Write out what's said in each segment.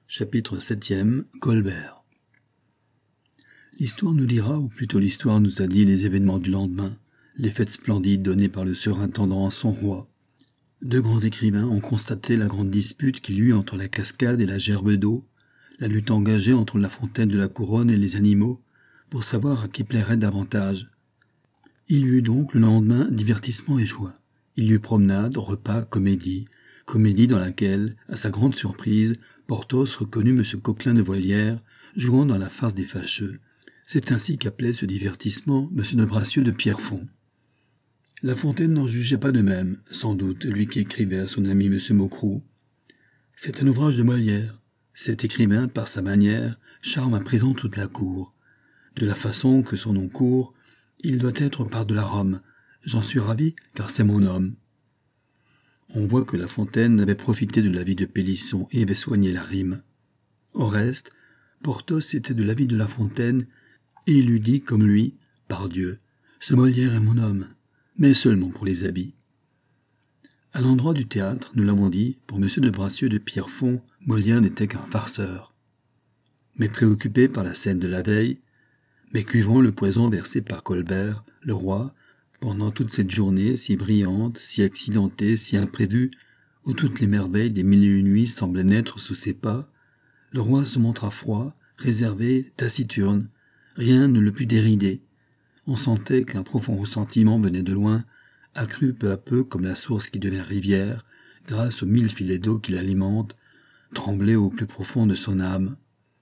Chapitre 7e. Colbert. L'histoire nous dira, ou plutôt l'histoire nous a dit les événements du lendemain, les fêtes splendides données par le surintendant à son roi. Deux grands écrivains ont constaté la grande dispute qu'il y eut entre la cascade et la gerbe d'eau, la lutte engagée entre la fontaine de la couronne et les animaux, pour savoir à qui plairait davantage. Il y eut donc le lendemain divertissement et joie. Il y eut promenade, repas, comédie dans laquelle, à sa grande surprise, Porthos reconnut M. Coquelin de Volière, jouant dans la farce des fâcheux. C'est ainsi qu'appelait ce divertissement M. de Bracieux de Pierrefonds. La Fontaine n'en jugeait pas de même, sans doute, lui qui écrivait à son ami M. Maucroux. C'est un ouvrage de Molière. Cet écrivain, par sa manière, charme à présent toute la cour. De la façon que son nom court, il doit être par de la Rome. J'en suis ravi, car c'est mon homme. On voit que La Fontaine avait profité de la vie de Pélisson et avait soigné la rime. Au reste, Porthos était de l'avis de La Fontaine, et il eût dit, comme lui, « Pardieu, ce Molière est mon homme », mais seulement pour les habits. À l'endroit du théâtre, nous l'avons dit, pour M. de Bracieux de Pierrefonds, Molière n'était qu'un farceur. Mais préoccupé par la scène de la veille, mais cuvant le poison versé par Colbert, le roi, pendant toute cette journée si brillante, si accidentée, si imprévue, où toutes les merveilles des 1001 nuits semblaient naître sous ses pas, le roi se montra froid, réservé, taciturne. Rien ne le put dérider. On sentait qu'un profond ressentiment venait de loin, accru peu à peu comme la source qui devient rivière, grâce aux 1000 filets d'eau qui l'alimentent, tremblait au plus profond de son âme.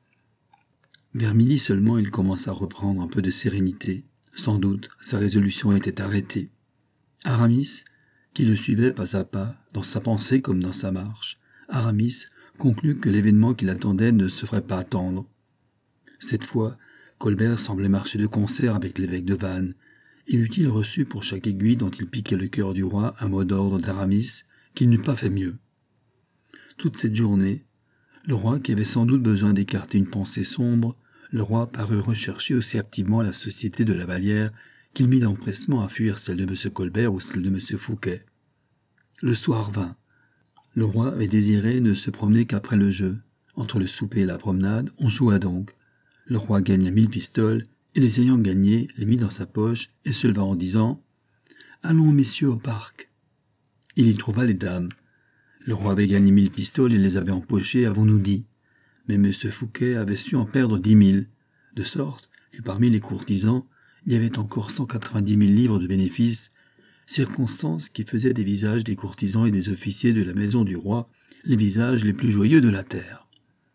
Vers midi seulement, il commença à reprendre un peu de sérénité. Sans doute, sa résolution était arrêtée. Aramis, qui le suivait pas à pas, dans sa pensée comme dans sa marche, Aramis conclut que l'événement qui l'attendait ne se ferait pas attendre. Cette fois, Colbert semblait marcher de concert avec l'évêque de Vannes, et eût-il reçu pour chaque aiguille dont il piquait le cœur du roi un mot d'ordre d'Aramis, qu'il n'eût pas fait mieux. Toute cette journée, le roi, qui avait sans doute besoin d'écarter une pensée sombre, le roi parut rechercher aussi activement la société de la Vallière qu'il mit d'empressement à fuir celle de M. Colbert ou celle de M. Fouquet. Le soir vint. Le roi avait désiré ne se promener qu'après le jeu. Entre le souper et la promenade, on joua donc. Le roi gagna 1000 pistoles, et les ayant gagnés, les mit dans sa poche et se leva en disant « Allons, messieurs, au parc ». Il y trouva les dames. Le roi avait gagné 1000 pistoles et les avait empochées, avons-nous dit. Mais M. Fouquet avait su en perdre 10 000, de sorte que parmi les courtisans, il y avait encore 190 000 livres de bénéfices, circonstance qui faisait des visages des courtisans et des officiers de la maison du roi les visages les plus joyeux de la terre.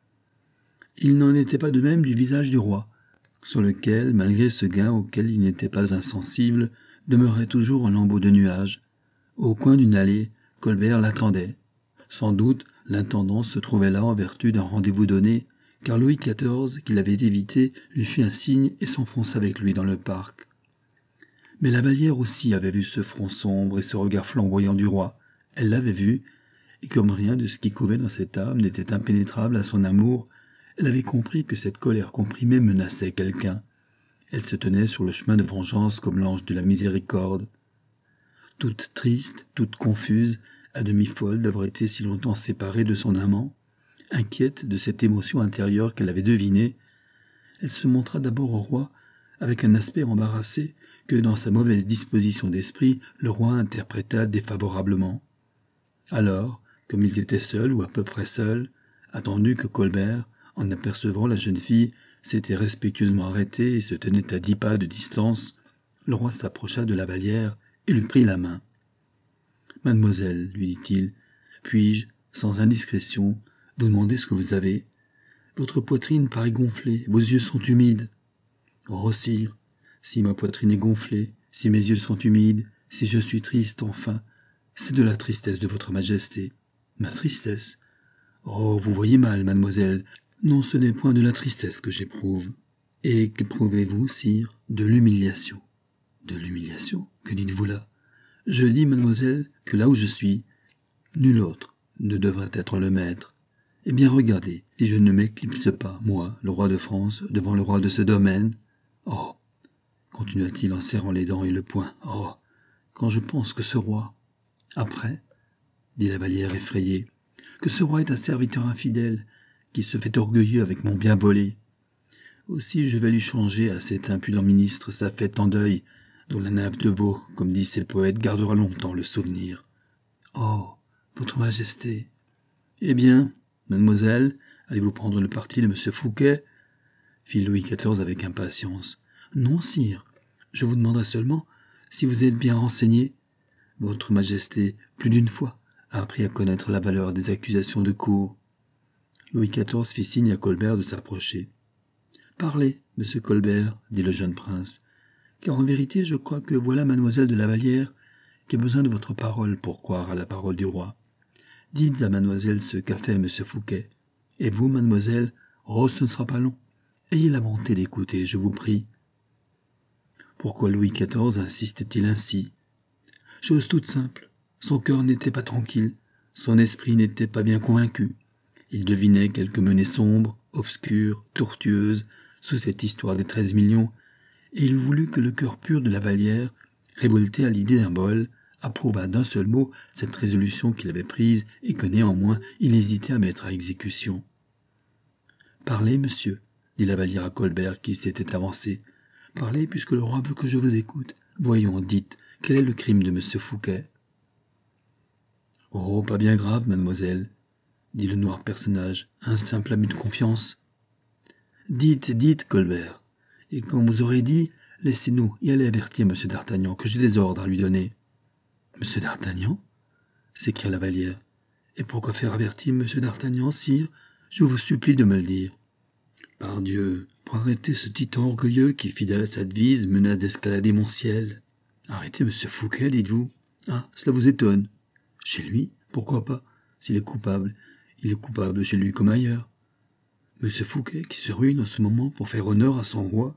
Il n'en était pas de même du visage du roi, sur lequel, malgré ce gain auquel il n'était pas insensible, demeurait toujours un lambeau de nuages. Au coin d'une allée, Colbert l'attendait. Sans doute, l'intendant se trouvait là en vertu d'un rendez-vous donné, car Louis XIV, qui l'avait évité, lui fit un signe et s'enfonça avec lui dans le parc. Mais la Vallière aussi avait vu ce front sombre et ce regard flamboyant du roi. Elle l'avait vu, et comme rien de ce qui couvait dans cette âme n'était impénétrable à son amour, elle avait compris que cette colère comprimée menaçait quelqu'un. Elle se tenait sur le chemin de vengeance comme l'ange de la miséricorde. Toute triste, toute confuse, à demi folle d'avoir été si longtemps séparée de son amant, inquiète de cette émotion intérieure qu'elle avait devinée, elle se montra d'abord au roi avec un aspect embarrassé que, dans sa mauvaise disposition d'esprit, le roi interpréta défavorablement. Alors, comme ils étaient seuls ou à peu près seuls, attendu que Colbert, en apercevant la jeune fille, s'était respectueusement arrêté et se tenait à 10 pas de distance, le roi s'approcha de la Vallière et lui prit la main. « Mademoiselle, lui dit-il, puis-je, sans indiscrétion, vous demander ce que vous avez ? Votre poitrine paraît gonflée, vos yeux sont humides. »« Oh, sire, si ma poitrine est gonflée, si mes yeux sont humides, si je suis triste, enfin, c'est de la tristesse de votre majesté. »« Ma tristesse ? Oh, vous voyez mal, mademoiselle. Non, ce n'est point de la tristesse que j'éprouve. Et qu'éprouvez-vous, sire ? De l'humiliation. »« De l'humiliation ? Que dites-vous là ? » ?»« Je dis, mademoiselle, que là où je suis, nul autre ne devrait être le maître. Eh bien, regardez, si je ne m'éclipse pas, moi, le roi de France, devant le roi de ce domaine. Oh, continua-t-il en serrant les dents et le poing, oh, quand je pense que ce roi... Après, dit la Vallière effrayée, que ce roi est un serviteur infidèle, qui se fait orgueilleux avec mon bien volé. Aussi je vais lui changer à cet impudent ministre sa fête en deuil, dont la nymphe de veau, comme disent ces poètes, gardera longtemps le souvenir. Oh, votre majesté. Eh bien, mademoiselle, allez-vous prendre le parti de M. Fouquet? Fit Louis XIV avec impatience. Non, sire, je vous demanderai seulement si vous êtes bien renseigné. Votre majesté, plus d'une fois, a appris à connaître la valeur des accusations de cour. Louis XIV fit signe à Colbert de s'approcher. Parlez, monsieur Colbert, dit le jeune prince, car en vérité je crois que voilà mademoiselle de la Vallière qui a besoin de votre parole pour croire à la parole du roi. Dites à mademoiselle ce qu'a fait monsieur Fouquet. Et vous, mademoiselle, oh, ce ne sera pas long. Ayez la bonté d'écouter, je vous prie. Pourquoi Louis XIV insistait-il ainsi? Chose toute simple. Son cœur n'était pas tranquille, son esprit n'était pas bien convaincu. Il devinait quelques menées sombres, obscures, tortueuses, sous cette histoire des 13 millions, et il voulut que le cœur pur de la Vallière, révolté à l'idée d'un vol, approuva d'un seul mot cette résolution qu'il avait prise et que néanmoins il hésitait à mettre à exécution. « Parlez, monsieur, dit la Vallière à Colbert qui s'était avancé. « Parlez, puisque le roi veut que je vous écoute. Voyons, dites, quel est le crime de monsieur Fouquet ?»« Oh, pas bien grave, mademoiselle, dit le noir personnage, un simple abus de confiance. »« Dites, Colbert, et quand vous aurez dit, laissez-nous y aller avertir M. d'Artagnan que j'ai des ordres à lui donner. »« M. d'Artagnan » s'écria la Vallière. « Et pourquoi faire avertir M. d'Artagnan, sire? Je vous supplie de me le dire. »« Pardieu, pour arrêter ce titan orgueilleux qui, fidèle à sa devise, menace d'escalader mon ciel. »« Arrêter M. Fouquet, dites-vous? Ah, cela vous étonne. Chez lui, pourquoi pas? S'il est coupable, il est coupable chez lui comme ailleurs. M. Fouquet qui se ruine en ce moment pour faire honneur à son roi.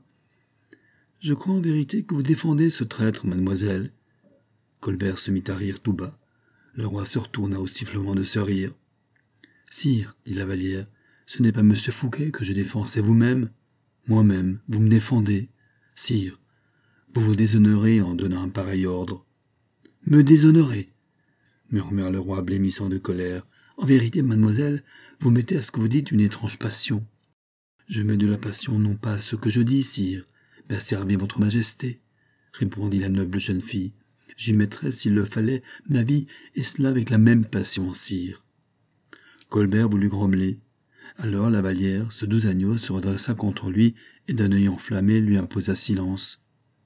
Je crois en vérité que vous défendez ce traître, mademoiselle. » Colbert se mit à rire tout bas. Le roi se retourna au sifflement de ce rire. « Sire, dit la Vallière, ce n'est pas M. Fouquet que je défends, c'est vous-même. Moi-même, vous me défendez. Sire, vous vous déshonorez en donnant un pareil ordre. »« Me déshonorer !» murmura le roi blêmissant de colère. « En vérité, mademoiselle, vous mettez à ce que vous dites une étrange passion. »« Je mets de la passion non pas à ce que je dis, sire, mais à servir votre majesté, » répondit la noble jeune fille. « J'y mettrais, s'il le fallait, ma vie, et cela avec la même passion, sire. » Colbert voulut grommeler. Alors la Vallière, ce doux agneau, se redressa contre lui et d'un œil enflammé lui imposa silence.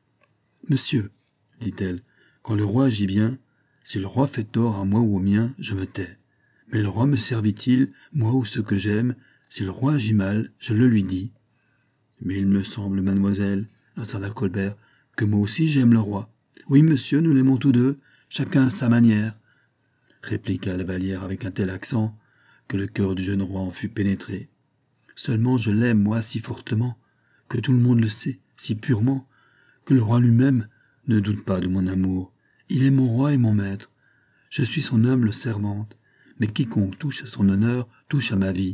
« Monsieur, dit-elle, quand le roi agit bien, si le roi fait tort à moi ou au mien, je me tais. Mais le roi me servit-il, moi ou ceux que j'aime? Si le roi agit mal, je le lui dis. »« Mais il me semble, mademoiselle, hasarda Colbert, que moi aussi j'aime le roi. »« Oui, monsieur, nous l'aimons tous deux, chacun à sa manière, » répliqua la Vallière avec un tel accent que le cœur du jeune roi en fut pénétré. « Seulement je l'aime, moi, si fortement, que tout le monde le sait, si purement, que le roi lui-même ne doute pas de mon amour. Il est mon roi et mon maître. Je suis son humble servante, mais quiconque touche à son honneur touche à ma vie.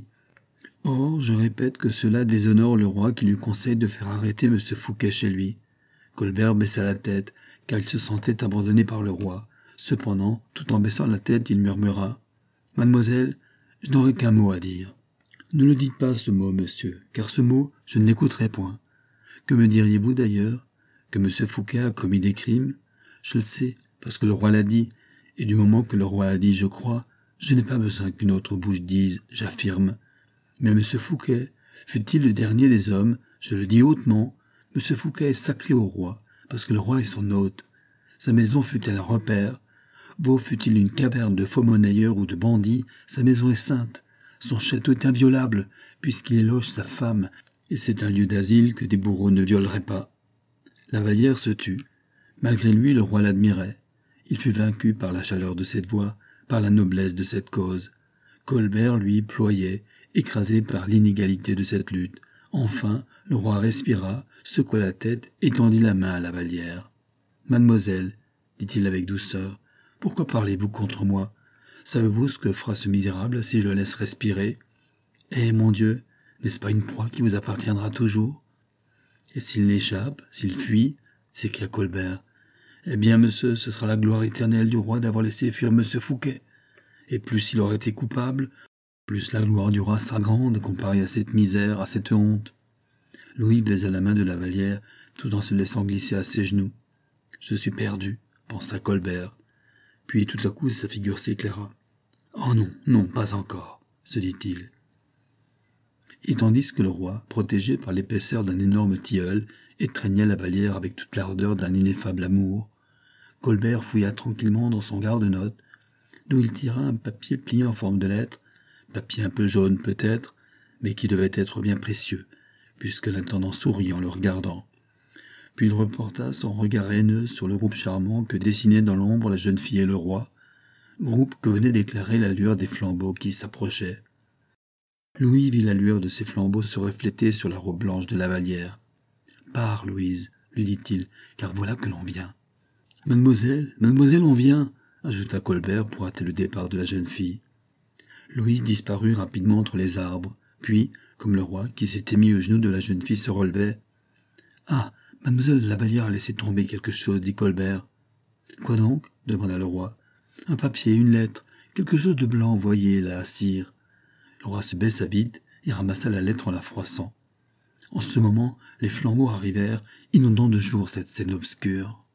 Or, je répète que cela déshonore le roi qui lui conseille de faire arrêter M. Fouquet chez lui. » Colbert baissa la tête, car il se sentait abandonné par le roi. Cependant, tout en baissant la tête, il murmura « Mademoiselle, je n'aurai qu'un mot à dire. »« Ne le dites pas ce mot, monsieur, car ce mot, je ne l'écouterai point. Que me diriez-vous d'ailleurs? Que M. Fouquet a commis des crimes? Je le sais, parce que le roi l'a dit, et du moment que le roi a dit « je crois », je n'ai pas besoin qu'une autre bouche dise « j'affirme ». Mais M. Fouquet, fût-il le dernier des hommes, je le dis hautement, M. Fouquet est sacré au roi, parce que le roi est son hôte. Sa maison fût-elle un repère, beau fût-il une caverne de faux monnailleurs ou de bandits, sa maison est sainte, son château est inviolable, puisqu'il éloge sa femme, et c'est un lieu d'asile que des bourreaux ne violeraient pas. La Vallière se tut. Malgré lui, le roi l'admirait. Il fut vaincu par la chaleur de cette voix, par la noblesse de cette cause. Colbert, lui, ployait, écrasé par l'inégalité de cette lutte. Enfin, le roi respira, secoua la tête et tendit la main à la Vallière. « Mademoiselle, dit-il avec douceur, pourquoi parlez-vous contre moi? Savez-vous ce que fera ce misérable si je le laisse respirer? Eh, mon Dieu, n'est-ce pas une proie qui vous appartiendra toujours? » « Et s'il n'échappe, s'il fuit, s'écria Colbert, eh bien, monsieur, ce sera la gloire éternelle du roi d'avoir laissé fuir monsieur Fouquet. Et plus s'il aurait été coupable, Plus la gloire du roi sera grande comparée à cette misère, à cette honte. Louis baisa la main de la Vallière tout en se laissant glisser à ses genoux. « Je suis perdu, » pensa Colbert. Puis tout à coup sa figure s'éclaira. « Oh non, non, pas encore, » se dit-il. Et tandis que le roi, protégé par l'épaisseur d'un énorme tilleul, étreignait la Vallière avec toute l'ardeur d'un ineffable amour, Colbert fouilla tranquillement dans son garde-notes, d'où il tira un papier plié en forme de lettre, papier un peu jaune peut-être, mais qui devait être bien précieux, puisque l'intendant sourit en le regardant. Puis il reporta son regard haineux sur le groupe charmant que dessinaient dans l'ombre la jeune fille et le roi, groupe que venait d'éclairer la lueur des flambeaux qui s'approchaient. Louis vit la lueur de ces flambeaux se refléter sur la robe blanche de la Vallière. « Pars, Louise, lui dit-il, car voilà que l'on vient. »« Mademoiselle, mademoiselle, on vient !» ajouta Colbert pour hâter le départ de la jeune fille. Louise disparut rapidement entre les arbres, puis, comme le roi, qui s'était mis aux genoux de la jeune fille, se relevait. « Ah, mademoiselle de la Vallière a laissé tomber quelque chose, dit Colbert. « Quoi donc ?» demanda le roi. « Un papier, une lettre, quelque chose de blanc envoyé, là, sire. » Le roi se baissa vite et ramassa la lettre en la froissant. En ce moment, les flambeaux arrivèrent, inondant de jour cette scène obscure.